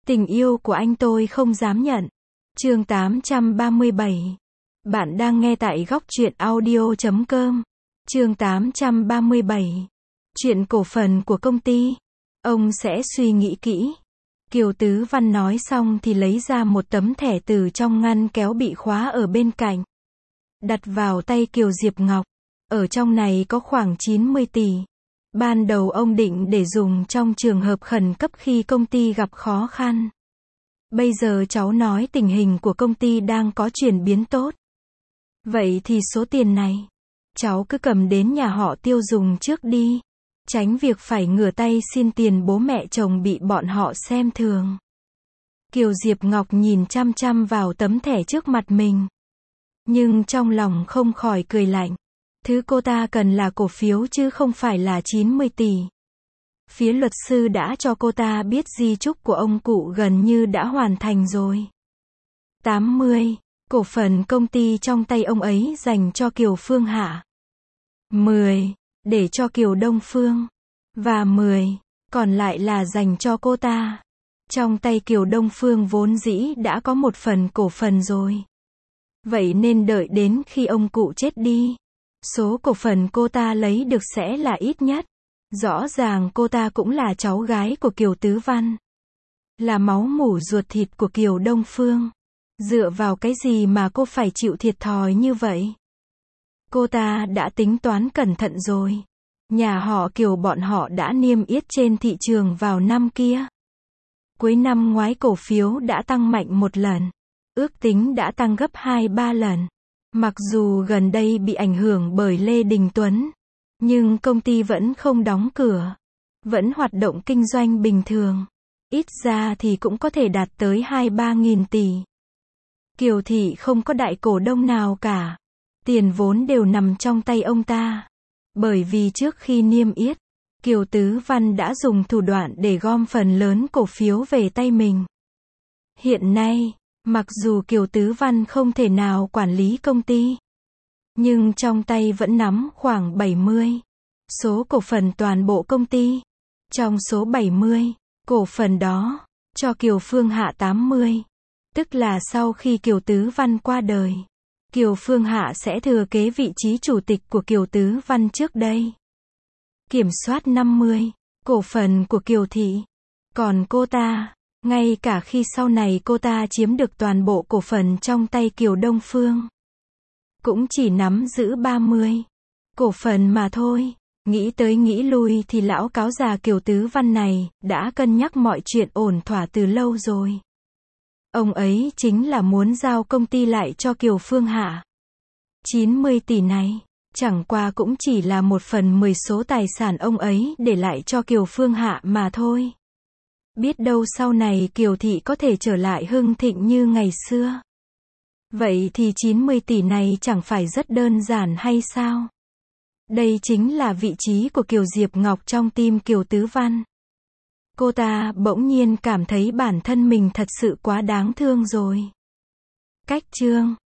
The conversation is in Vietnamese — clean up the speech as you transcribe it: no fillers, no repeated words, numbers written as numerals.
Tình yêu của anh tôi không dám nhận. Chương 837. Bạn đang nghe tại góc truyện audio.com. Chương 837. Chuyện cổ phần của công ty. Ông sẽ suy nghĩ kỹ. Kiều Tứ Văn nói xong thì lấy ra một tấm thẻ từ trong ngăn kéo bị khóa ở bên cạnh. Đặt vào tay Kiều Diệp Ngọc. Ở trong này có khoảng 90 tỷ. Ban đầu ông định để dùng trong trường hợp khẩn cấp khi công ty gặp khó khăn. Bây giờ cháu nói tình hình của công ty đang có chuyển biến tốt. Vậy thì số tiền này, cháu cứ cầm đến nhà họ tiêu dùng trước đi. Tránh việc phải ngửa tay xin tiền bố mẹ chồng bị bọn họ xem thường. Kiều Diệp Ngọc nhìn chăm chăm vào tấm thẻ trước mặt mình. Nhưng trong lòng không khỏi cười lạnh. Thứ cô ta cần là cổ phiếu chứ không phải là 90 tỷ. Phía luật sư đã cho cô ta biết di chúc của ông cụ gần như đã hoàn thành rồi. 80. Cổ phần công ty trong tay ông ấy dành cho Kiều Phương Hạ. 10. Để cho Kiều Đông Phương. Và 10. Còn lại là dành cho cô ta. Trong tay Kiều Đông Phương vốn dĩ đã có một phần cổ phần rồi. Vậy nên đợi đến khi ông cụ chết đi, số cổ phần cô ta lấy được sẽ là ít nhất. Rõ ràng cô ta cũng là cháu gái của Kiều Tứ Văn. Là máu mủ ruột thịt của Kiều Đông Phương. Dựa vào cái gì mà cô phải chịu thiệt thòi như vậy? Cô ta đã tính toán cẩn thận rồi. Nhà họ Kiều bọn họ đã niêm yết trên thị trường vào năm kia. Cuối năm ngoái cổ phiếu đã tăng mạnh một lần. Ước tính đã tăng gấp 2-3 lần. Mặc dù gần đây bị ảnh hưởng bởi Lê Đình Tuấn, nhưng công ty vẫn không đóng cửa. Vẫn hoạt động kinh doanh bình thường. Ít ra thì cũng có thể đạt tới 2-3 nghìn tỷ. Kiều Thị không có đại cổ đông nào cả. Tiền vốn đều nằm trong tay ông ta. Bởi vì trước khi niêm yết, Kiều Tứ Văn đã dùng thủ đoạn để gom phần lớn cổ phiếu về tay mình. Hiện nay, mặc dù Kiều Tứ Văn không thể nào quản lý công ty, nhưng trong tay vẫn nắm khoảng 70 số cổ phần toàn bộ công ty. Trong số 70 cổ phần đó, cho Kiều Phương Hạ 80. Tức là sau khi Kiều Tứ Văn qua đời, Kiều Phương Hạ sẽ thừa kế vị trí chủ tịch của Kiều Tứ Văn trước đây. Kiểm soát 50 cổ phần của Kiều Thị. Còn cô ta, ngay cả khi sau này cô ta chiếm được toàn bộ cổ phần trong tay Kiều Đông Phương, cũng chỉ nắm giữ 30 cổ phần mà thôi. Nghĩ tới nghĩ lui thì lão cáo già Kiều Tứ Văn này đã cân nhắc mọi chuyện ổn thỏa từ lâu rồi. Ông ấy chính là muốn giao công ty lại cho Kiều Phương Hạ. 90 tỷ này, chẳng qua cũng chỉ là 1/10 số tài sản ông ấy để lại cho Kiều Phương Hạ mà thôi. Biết đâu sau này Kiều Thị có thể trở lại hưng thịnh như ngày xưa. Vậy thì 90 tỷ này chẳng phải rất đơn giản hay sao? Đây chính là vị trí của Kiều Diệp Ngọc trong tim Kiều Tứ Văn. Cô ta bỗng nhiên cảm thấy bản thân mình thật sự quá đáng thương rồi. Cách chương